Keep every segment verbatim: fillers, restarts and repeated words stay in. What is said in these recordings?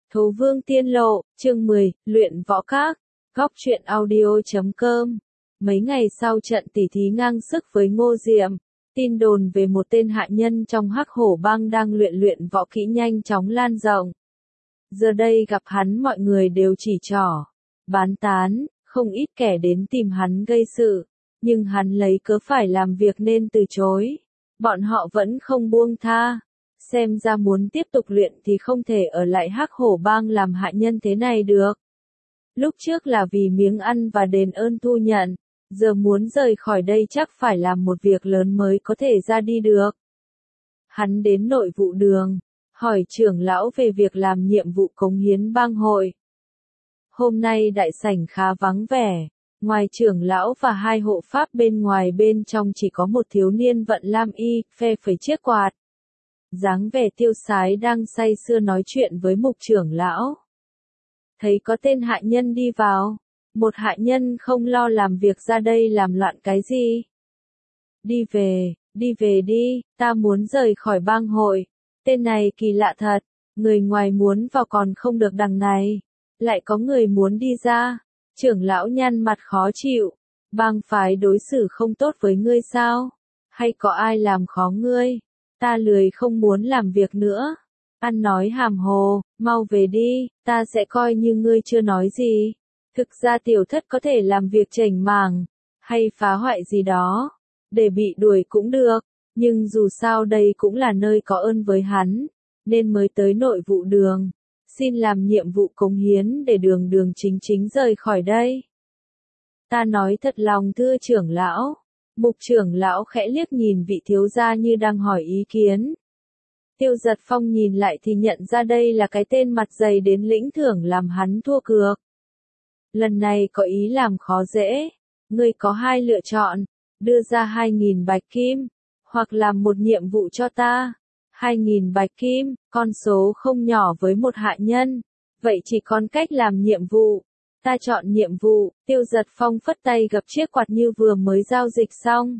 Thố Vương Tiên Lộ, chương mười, luyện võ các, góc truyện audio chấm com. Mấy ngày sau trận tỉ thí ngang sức với Ngô Diệm, tin đồn về một tên hạ nhân trong Hắc Hổ Bang đang luyện luyện võ kỹ nhanh chóng lan rộng. Giờ đây gặp hắn mọi người đều chỉ trỏ, bán tán, không ít kẻ đến tìm hắn gây sự, nhưng hắn lấy cớ phải làm việc nên từ chối. Bọn họ vẫn không buông tha. Xem ra muốn tiếp tục luyện thì không thể ở lại Hắc Hổ Bang làm hạ nhân thế này được. Lúc trước là vì miếng ăn và đền ơn thu nhận, giờ muốn rời khỏi đây chắc phải làm một việc lớn mới có thể ra đi được. Hắn đến nội vụ đường, hỏi trưởng lão về việc làm nhiệm vụ cống hiến bang hội. Hôm nay đại sảnh khá vắng vẻ, ngoài trưởng lão và hai hộ pháp bên ngoài, bên trong chỉ có một thiếu niên vận lam y, phe phẩy chiếc quạt. Dáng vẻ tiêu sái đang say sưa nói chuyện với mục trưởng lão. Thấy có tên hạ nhân đi vào, một hạ nhân không lo làm việc ra đây làm loạn cái gì. Đi về, đi về đi, ta muốn rời khỏi bang hội. Tên này kỳ lạ thật, người ngoài muốn vào còn không được đằng này, lại có người muốn đi ra. Trưởng lão nhăn mặt khó chịu, bang phái đối xử không tốt với ngươi sao? Hay có ai làm khó ngươi? Ta lười không muốn làm việc nữa. Ăn nói hàm hồ, mau về đi, ta sẽ coi như ngươi chưa nói gì. Thực ra tiểu thất có thể làm việc chảnh mảng, hay phá hoại gì đó, để bị đuổi cũng được, nhưng dù sao đây cũng là nơi có ơn với hắn, nên mới tới nội vụ đường, xin làm nhiệm vụ cống hiến để đường đường chính chính rời khỏi đây. Ta nói thật lòng thưa trưởng lão. Mục trưởng lão khẽ liếc nhìn vị thiếu gia như đang hỏi ý kiến. Tiêu Giật Phong nhìn lại thì nhận ra đây là cái tên mặt dày đến lĩnh thưởng làm hắn thua cược. Lần này có ý làm khó dễ. Ngươi có hai lựa chọn, đưa ra hai nghìn bạch kim, hoặc làm một nhiệm vụ cho ta. Hai nghìn bạch kim, con số không nhỏ với một hạ nhân, vậy chỉ còn cách làm nhiệm vụ. Ta chọn nhiệm vụ. Tiêu Giật Phong phất tay gập chiếc quạt như vừa mới giao dịch xong.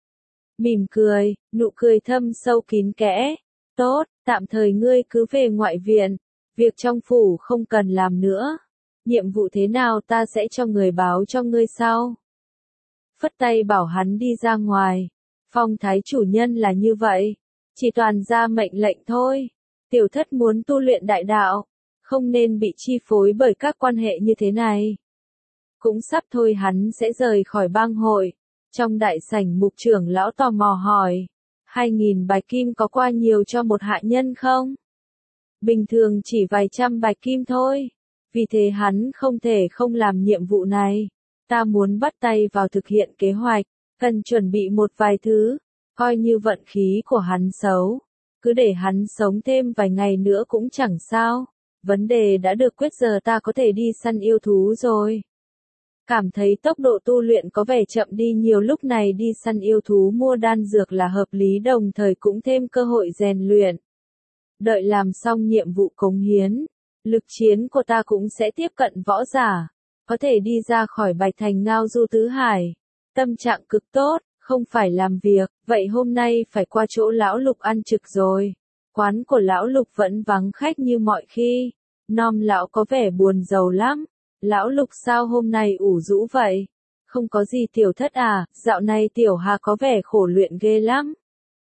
Mỉm cười, nụ cười thâm sâu kín kẽ. Tốt, tạm thời ngươi cứ về ngoại viện, việc trong phủ không cần làm nữa. Nhiệm vụ thế nào ta sẽ cho người báo cho ngươi sau. Phất tay bảo hắn đi ra ngoài. Phong thái chủ nhân là như vậy, chỉ toàn ra mệnh lệnh thôi. Tiểu thất muốn tu luyện đại đạo, không nên bị chi phối bởi các quan hệ như thế này. Cũng sắp thôi hắn sẽ rời khỏi bang hội. Trong đại sảnh mục trưởng lão tò mò hỏi, hai nghìn bạch kim có qua nhiều cho một hạ nhân không? Bình thường chỉ vài trăm bạch kim thôi, vì thế hắn không thể không làm nhiệm vụ này. Ta muốn bắt tay vào thực hiện kế hoạch, cần chuẩn bị một vài thứ, coi như vận khí của hắn xấu. Cứ để hắn sống thêm vài ngày nữa cũng chẳng sao. Vấn đề đã được quyết, giờ ta có thể đi săn yêu thú rồi. Cảm thấy tốc độ tu luyện có vẻ chậm đi nhiều, lúc này đi săn yêu thú mua đan dược là hợp lý, đồng thời cũng thêm cơ hội rèn luyện. Đợi làm xong nhiệm vụ cống hiến, lực chiến của ta cũng sẽ tiếp cận võ giả, có thể đi ra khỏi Bạch Thành ngao du tứ hải. Tâm trạng cực tốt, không phải làm việc, vậy hôm nay phải qua chỗ lão Lục ăn trực rồi. Quán của lão Lục vẫn vắng khách như mọi khi. Nom lão có vẻ buồn rầu lắm. Lão Lục sao hôm nay ủ rũ vậy? Không có gì tiểu thất à, dạo này tiểu Hà có vẻ khổ luyện ghê lắm.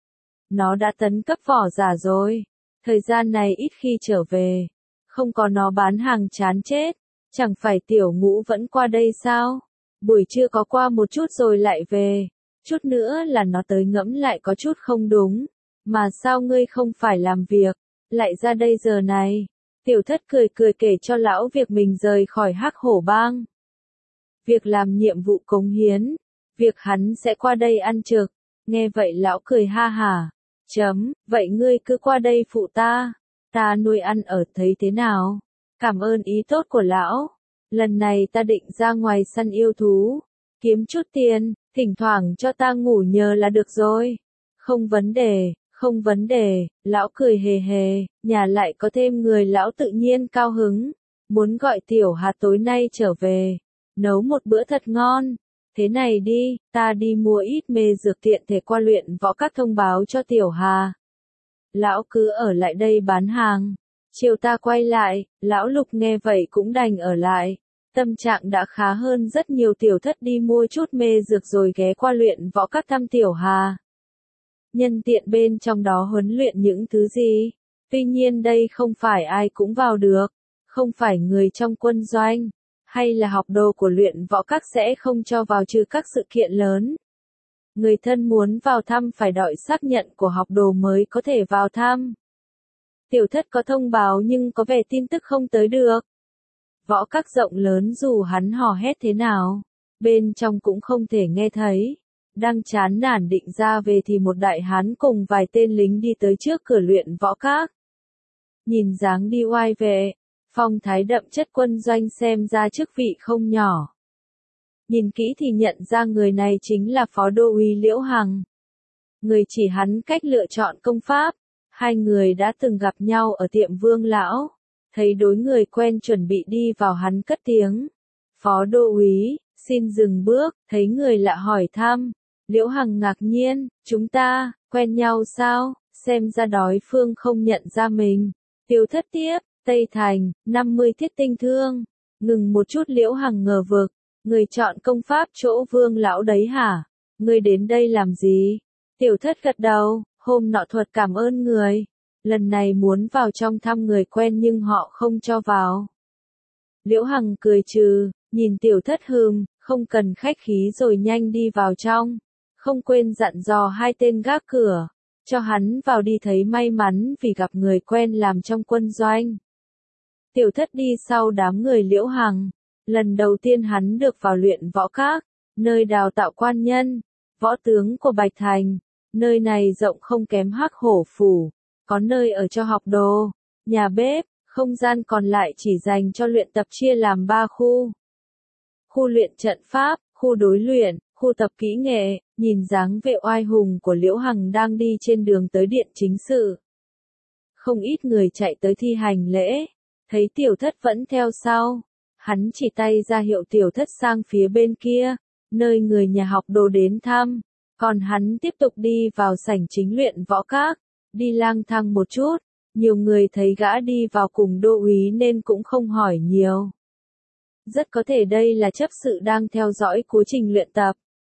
Nó đã tấn cấp võ giả rồi. Thời gian này ít khi trở về. Không có nó bán hàng chán chết. Chẳng phải tiểu Ngũ vẫn qua đây sao? Buổi trưa có qua một chút rồi lại về. Chút nữa là nó tới, ngẫm lại có chút không đúng. Mà sao ngươi không phải làm việc, lại ra đây giờ này? Tiểu thất cười cười kể cho lão việc mình rời khỏi Hắc Hổ Bang. Việc làm nhiệm vụ cống hiến, việc hắn sẽ qua đây ăn trực. Nghe vậy lão cười ha hả. Chấm, vậy ngươi cứ qua đây phụ ta. Ta nuôi ăn ở, thấy thế nào? Cảm ơn ý tốt của lão. Lần này ta định ra ngoài săn yêu thú, kiếm chút tiền, thỉnh thoảng cho ta ngủ nhờ là được rồi. Không vấn đề. Không vấn đề, lão cười hề hề, nhà lại có thêm người, lão tự nhiên cao hứng, muốn gọi tiểu Hà tối nay trở về, nấu một bữa thật ngon. Thế này đi, ta đi mua ít mê dược tiện thể qua luyện võ các thông báo cho tiểu Hà. Lão cứ ở lại đây bán hàng, Chiều ta quay lại, lão Lục nghe vậy cũng đành ở lại. Tâm trạng đã khá hơn rất nhiều. Tiểu Thất đi mua chút mê dược rồi ghé qua luyện võ các thăm Tiểu Hà. Nhân tiện bên trong đó huấn luyện những thứ gì? Tuy nhiên đây không phải ai cũng vào được, không phải người trong quân doanh, hay là học đồ của luyện võ các sẽ không cho vào trừ các sự kiện lớn. Người thân muốn vào thăm phải đòi xác nhận của học đồ mới có thể vào thăm. Tiểu Thất có thông báo nhưng có vẻ tin tức không tới được. Võ các rộng lớn dù hắn hò hét thế nào, bên trong cũng không thể nghe thấy. Đang chán nản định ra về thì một đại hán cùng vài tên lính đi tới trước cửa luyện võ các. Nhìn dáng đi oai vệ, phong thái đậm chất quân doanh xem ra chức vị không nhỏ. Nhìn kỹ thì nhận ra người này chính là phó đô úy Liễu Hằng. Người chỉ hắn cách lựa chọn công pháp. Hai người đã từng gặp nhau ở tiệm Vương lão. Thấy đối người quen chuẩn bị đi vào hắn cất tiếng. Phó đô úy, xin dừng bước, thấy người lạ hỏi thăm. Liễu Hằng ngạc nhiên, chúng ta, quen nhau sao, xem ra đối phương không nhận ra mình. Tiểu Thất tiếp, Tây Thành, năm mươi thiết tinh thương. Ngừng một chút Liễu Hằng ngờ vực, người chọn công pháp chỗ Vương lão đấy hả? Người đến đây làm gì? Tiểu Thất gật đầu, hôm nọ thuật cảm ơn người. Lần này muốn vào trong thăm người quen nhưng họ không cho vào. Liễu Hằng cười trừ, nhìn Tiểu Thất hừm, không cần khách khí rồi nhanh đi vào trong. Không quên dặn dò hai tên gác cửa, cho hắn vào đi thấy may mắn vì gặp người quen làm trong quân doanh. Tiểu Thất đi sau đám người Liễu Hằng. Lần đầu tiên hắn được vào luyện võ các, nơi đào tạo quan nhân, võ tướng của Bạch Thành. Nơi này rộng không kém Hắc Hổ phủ, có nơi ở cho học đồ, nhà bếp, không gian còn lại chỉ dành cho luyện tập chia làm ba khu. Khu luyện trận pháp, khu đối luyện, khu tập kỹ nghệ. Nhìn dáng vẻ oai hùng của Liễu Hằng đang đi trên đường tới điện chính sự. Không ít người chạy tới thi hành lễ, thấy Tiểu Thất vẫn theo sau. Hắn chỉ tay ra hiệu Tiểu Thất sang phía bên kia, nơi người nhà học đồ đến thăm. Còn hắn tiếp tục đi vào sảnh chính luyện võ các, đi lang thang một chút. Nhiều người thấy gã đi vào cùng đô úy nên cũng không hỏi nhiều. Rất có thể đây là chấp sự đang theo dõi quá trình luyện tập.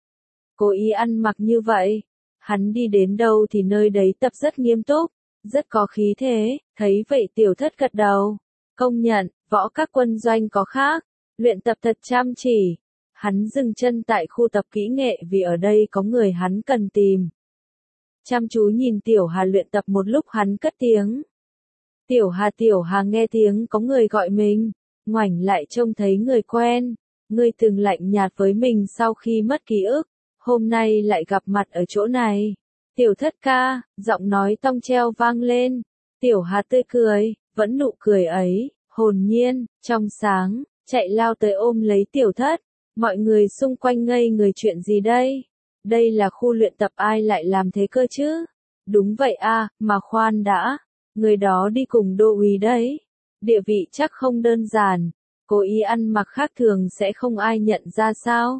Cố ý ăn mặc như vậy, hắn đi đến đâu thì nơi đấy tập rất nghiêm túc, rất có khí thế. Thấy vậy Tiểu Thất gật đầu, công nhận, võ các quân doanh có khác, luyện tập thật chăm chỉ. Hắn dừng chân tại khu tập kỹ nghệ vì ở đây có người hắn cần tìm. Chăm chú nhìn Tiểu Hà luyện tập một lúc hắn cất tiếng. Tiểu Hà Tiểu Hà nghe tiếng có người gọi mình, ngoảnh lại trông thấy người quen. Người từng lạnh nhạt với mình sau khi mất ký ức, hôm nay lại gặp mặt ở chỗ này. Tiểu Thất ca, giọng nói tong treo vang lên. Tiểu Hà tươi cười, vẫn nụ cười ấy, hồn nhiên, trong sáng, chạy lao tới ôm lấy Tiểu Thất. Mọi người xung quanh ngây người chuyện gì đây? Đây là khu luyện tập ai lại làm thế cơ chứ? Đúng vậy à, mà khoan đã. Người đó đi cùng đô úy đấy. Địa vị chắc không đơn giản. Cố ý ăn mặc khác thường sẽ không ai nhận ra sao?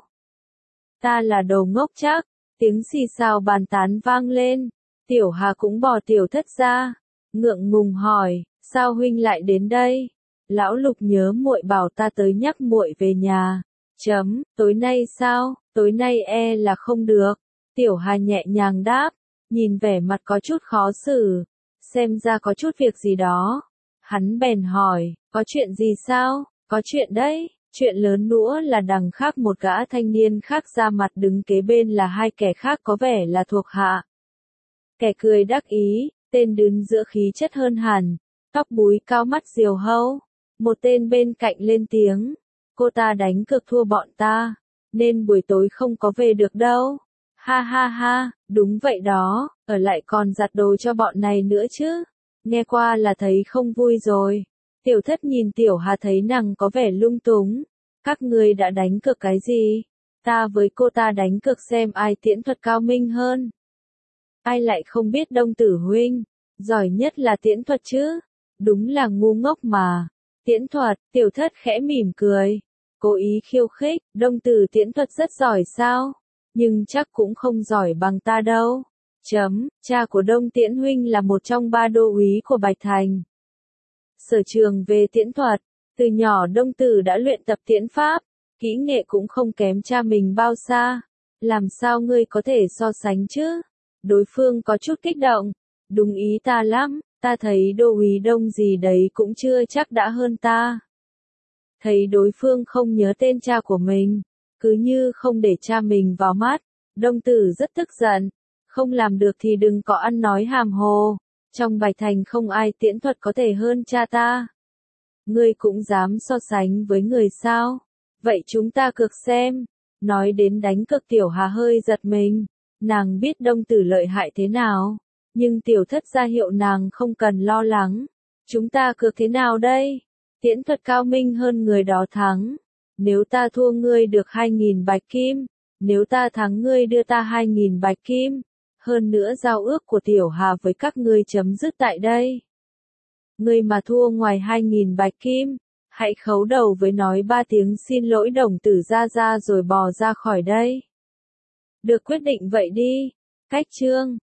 Ta là đồ ngốc chắc. Tiếng xì xào bàn tán vang lên. Tiểu Hà cũng bỏ Tiểu Thất ra. Ngượng ngùng hỏi, sao huynh lại đến đây? Lão Lục nhớ muội bảo ta tới nhắc muội về nhà. Chấm, tối nay sao? Tối nay e là không được. Tiểu Hà nhẹ nhàng đáp, nhìn vẻ mặt có chút khó xử. Xem ra có chút việc gì đó. Hắn bèn hỏi, có chuyện gì sao? Có chuyện đấy. Chuyện lớn nữa là đằng khác một gã thanh niên khác ra mặt đứng kế bên là hai kẻ khác có vẻ là thuộc hạ. Kẻ cười đắc ý, tên đứng giữa khí chất hơn hẳn, tóc búi cao mắt diều hâu. Một tên bên cạnh lên tiếng, cô ta đánh cược thua bọn ta, nên buổi tối không có về được đâu. Ha ha ha, đúng vậy đó, ở lại còn giặt đồ cho bọn này nữa chứ. Nghe qua là thấy không vui rồi. Tiểu Thất nhìn Tiểu Hà thấy nàng có vẻ lung túng. Các ngươi đã đánh cược cái gì? Ta với cô ta đánh cược xem ai tiễn thuật cao minh hơn. Ai lại không biết Đông Tử huynh, giỏi nhất là tiễn thuật chứ. Đúng là ngu ngốc mà. Tiễn thuật, Tiểu Thất khẽ mỉm cười. Cố ý khiêu khích, Đông Tử tiễn thuật rất giỏi sao? Nhưng chắc cũng không giỏi bằng ta đâu. Chấm, cha của Đông Tiễn huynh là một trong ba đô úy của Bạch Thành. Sở trường về tiễn thuật, từ nhỏ Đông Tử đã luyện tập tiễn pháp, kỹ nghệ cũng không kém cha mình bao xa. Làm sao ngươi có thể so sánh chứ? Đối phương có chút kích động. Đúng ý ta lắm, ta thấy đô úy Đông gì đấy cũng chưa chắc đã hơn ta. Thấy đối phương không nhớ tên cha của mình, cứ như không để cha mình vào mắt, Đông Tử rất tức giận. Không làm được thì đừng có ăn nói hàm hồ. Trong Bạch Thành không ai tiễn thuật có thể hơn cha ta. Ngươi cũng dám so sánh với người sao? Vậy chúng ta cược xem. Nói đến đánh cược Tiểu Hà hơi giật mình. Nàng biết Đông Tử lợi hại thế nào. Nhưng tiểu thất ra hiệu nàng không cần lo lắng. Chúng ta cược thế nào đây? Tiễn thuật cao minh hơn người đó thắng. Nếu ta thua ngươi được hai nghìn bạch kim. Nếu ta thắng ngươi đưa ta hai nghìn bạch kim. Hơn nữa giao ước của Tiểu Hà với các ngươi chấm dứt tại đây. Ngươi mà thua ngoài hai nghìn bạch kim, hãy khấu đầu với nói ba tiếng xin lỗi Đồng Tử ra ra rồi bò ra khỏi đây. Được quyết định vậy đi. Cách chương